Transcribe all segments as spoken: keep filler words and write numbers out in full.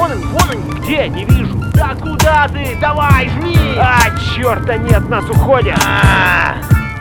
Вон они, вон они. Где? Не вижу. Да куда ты? Давай, жми! А, черта нет, нас уходят. А-а-а.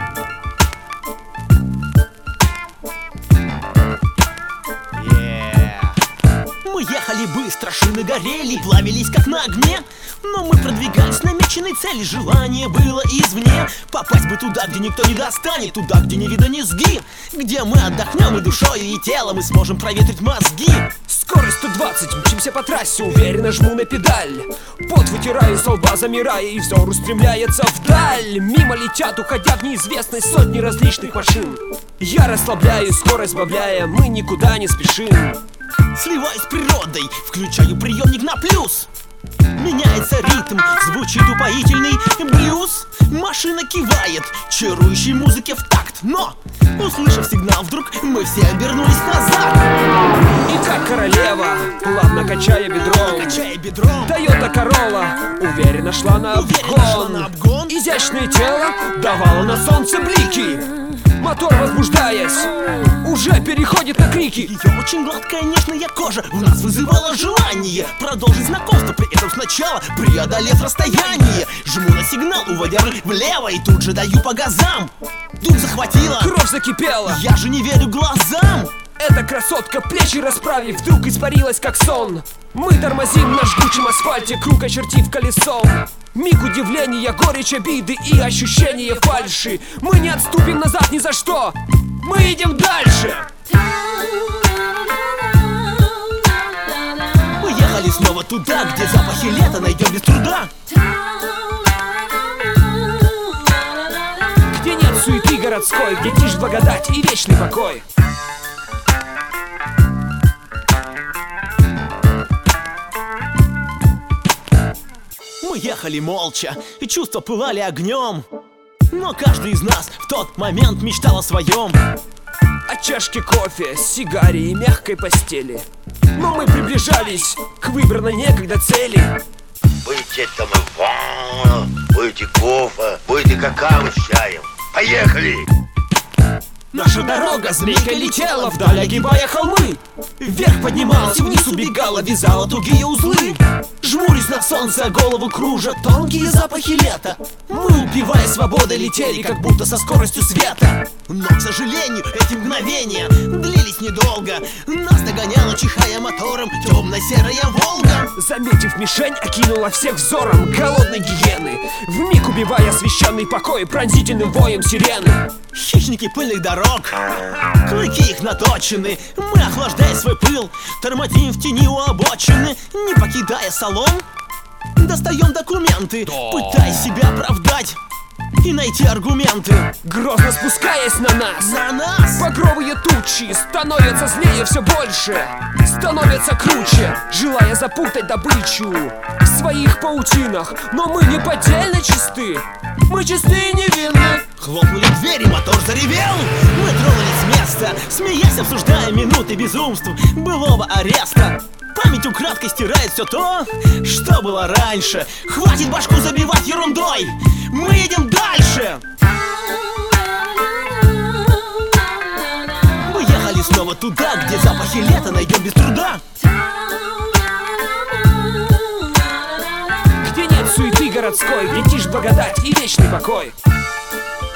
Мы ехали быстро, шины горели, плавились как на огне. Но мы продвигались к намеченной цели, желание было извне. Попасть бы туда, где никто не достанет, туда, где не видно низги, где мы отдохнем и душой, и телом, и сможем проветрить мозги. Скорость сто двадцать, мчимся по трассе, уверенно жму на педаль. Пот вытираю со лба, замирая, и взор устремляется вдаль. Мимо летят, уходя в неизвестность, сотни различных машин. Я расслабляю, скорость сбавляя, мы никуда не спешим. Сливаюсь с природой, включаю приемник на плюс. Меняется ритм, звучит упоительный блюз. Машина кивает, чарующей музыке в такт. Но, услышав сигнал, вдруг мы все обернулись назад. И как королева, плавно качая бедром, качая бедром, Toyota Corolla уверенно шла на обгон. на обгон. Изящное тело давало на солнце блики. Мотор, возбуждаясь, уже переходит на крики. Ее очень гладкая нежная кожа в нас вызывала желание продолжить знакомство, при этом сначала преодолев расстояние. Жму на сигнал, уводя руль влево, и тут же даю по газам. Дух захватила, кровь закипела, я же не верю глазам. Эта красотка, плечи расправив, вдруг испарилась как сон. Мы тормозим на жгучем асфальте, круг очертив колесом. Миг удивления, горечь обиды и ощущение фальши. Мы не отступим назад ни за что, мы идем дальше. Мы ехали снова туда, где запахи лета найдем без труда. Где нет суеты городской, где тишь, благодать и вечный покой. Мы ехали молча, и чувства пылали огнем. Но каждый из нас в тот момент мечтал о своем. О чашке кофе, сигаре и мягкой постели. Но мы приближались к выбранной некогда цели. Будете самогона, будете кофе, будете какао с чаем. Поехали! Наша дорога змейкой летела вдаль, огибая холмы. Вверх поднималась, вниз убегала, вязала тугие узлы. Жмурясь на солнце, голову кружат тонкие запахи лета. Мы, упивая свободой, летели, как будто со скоростью света. Но, к сожалению, эти мгновения длились недолго. Нас догоняла, чихая мотором, темно-серая Волга. Заметив мишень, окинула всех взором голодной гиены, вмиг убивая освещенный покой пронзительным воем сирены. Хищники пыльных дорог, клыки их наточены. Мы, охлаждая свой пыл, тормозим в тени у обочины. Не покидая салон, достаем документы, пытаясь себя оправдать и найти аргументы. Грозно спускаясь на нас, на нас багровые тучи становятся злее все больше, становятся круче, желая запутать добычу в своих паутинах. Но мы не поддельно чисты, мы чисты и невинны. Хлопнули двери, мотор заревел. Мы тронулись с места, смеясь, обсуждая минуты безумств былого ареста. Память украдкой стирает все то, что было раньше. Хватит башку забивать ерундой, мы едем дальше. Мы ехали снова туда, где запахи лета найдем без труда. Где нет суеты городской, где тишь, благодать и вечный покой.